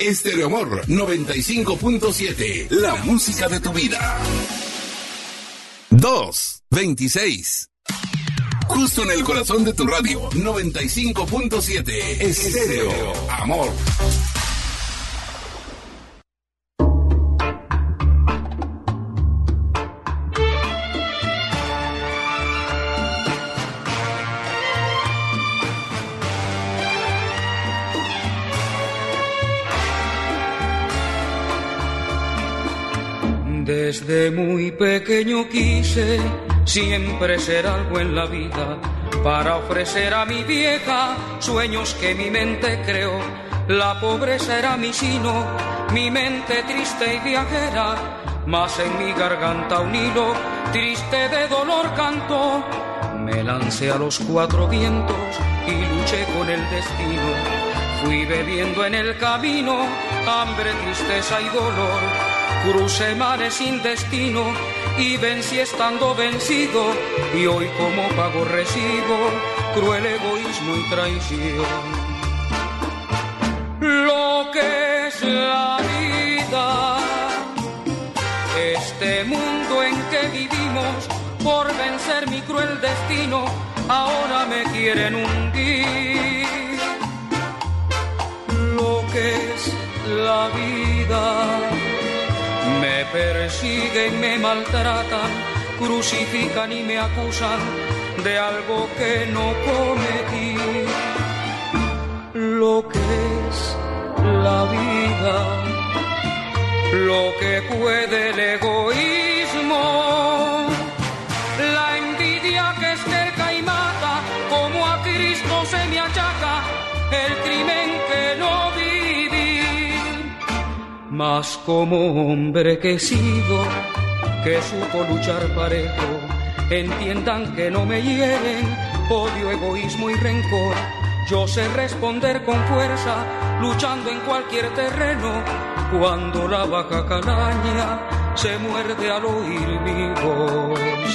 Estéreo Amor 95.7, la música de tu vida. 2:26. Justo en el corazón de tu radio, 95.7, Estéreo Amor. Desde muy pequeño quise siempre ser algo en la vida para ofrecer a mi vieja sueños que mi mente creó. La pobreza era mi sino, mi mente triste y viajera, mas en mi garganta un hilo triste de dolor cantó. Me lancé a los cuatro vientos y luché con el destino. Fui bebiendo en el camino hambre, tristeza y dolor. Crucé mares sin destino y vencí estando vencido, y hoy como pago recibo cruel egoísmo y traición. Lo que es la vida, este mundo en que vivimos, por vencer mi cruel destino, ahora me quieren hundir. Lo que es la vida, me persiguen, me maltratan, crucifican y me acusan de algo que no cometí. Lo que es la vida, lo que puede el egoísmo, la envidia que es cerca y mata, como a Cristo se me achaca el crimen que no viví. Mas como hombre que he sido, que supo luchar parejo, entiendan que no me hieren odio, egoísmo y rencor. Yo sé responder con fuerza, luchando en cualquier terreno, cuando la vaca calaña se muerde al oír mi voz.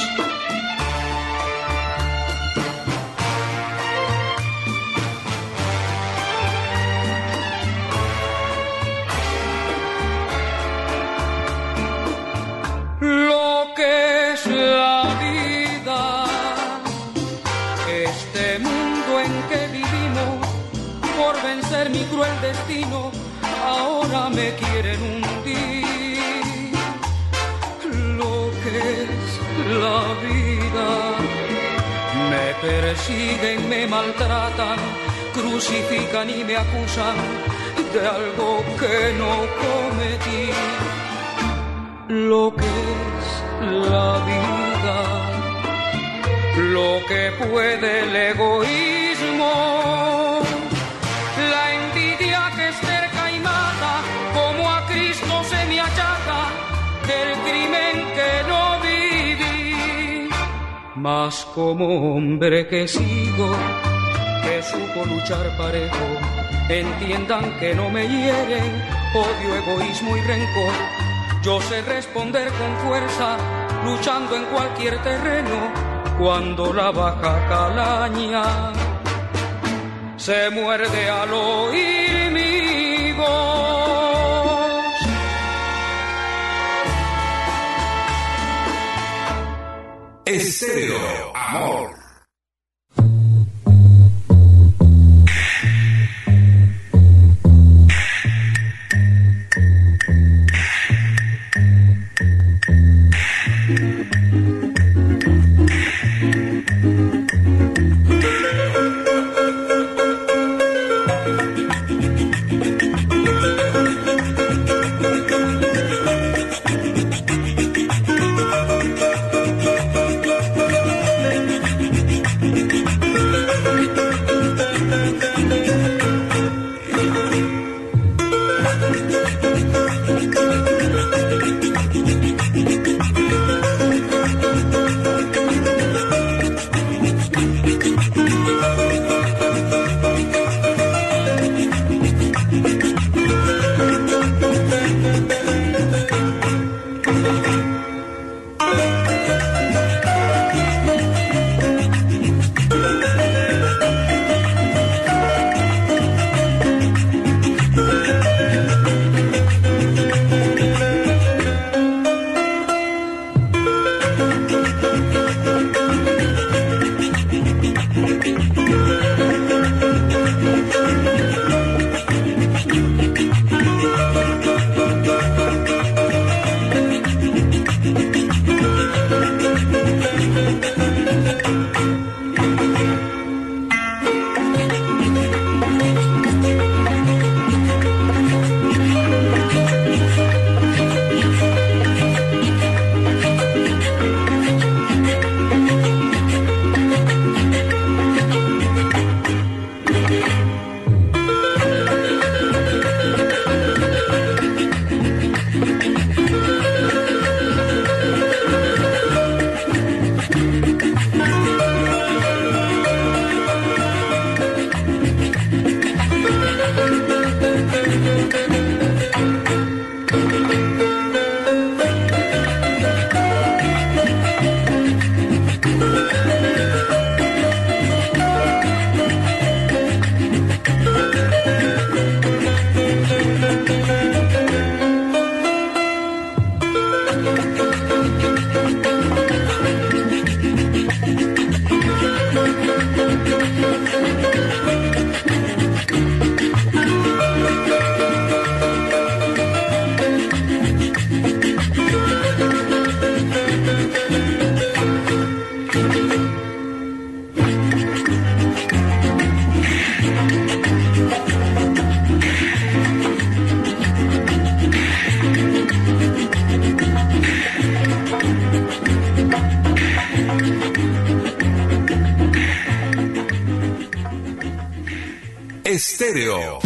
Lo que es la vida, este mundo en que vivimos, por vencer mi cruel destino, ahora me quieren hundir. Lo que es la vida, me persiguen, me maltratan, crucifican y me acusan de algo que no cometí. Lo que es la vida, lo que puede el egoísmo, la envidia que es cerca y mata, como a Cristo se me achaca el crimen que no viví. Mas como hombre que sigo, que supo luchar parejo, entiendan que no me hieren odio, egoísmo y rencor. Yo sé responder con fuerza, luchando en cualquier terreno, cuando la vaca calaña se muerde al oír mi voz. Estéreo Amor. Estéreo.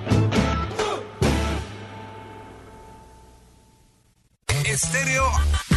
Estéreo